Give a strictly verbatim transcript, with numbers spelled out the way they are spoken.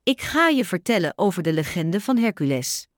Ik ga je vertellen over de legende van Hercules.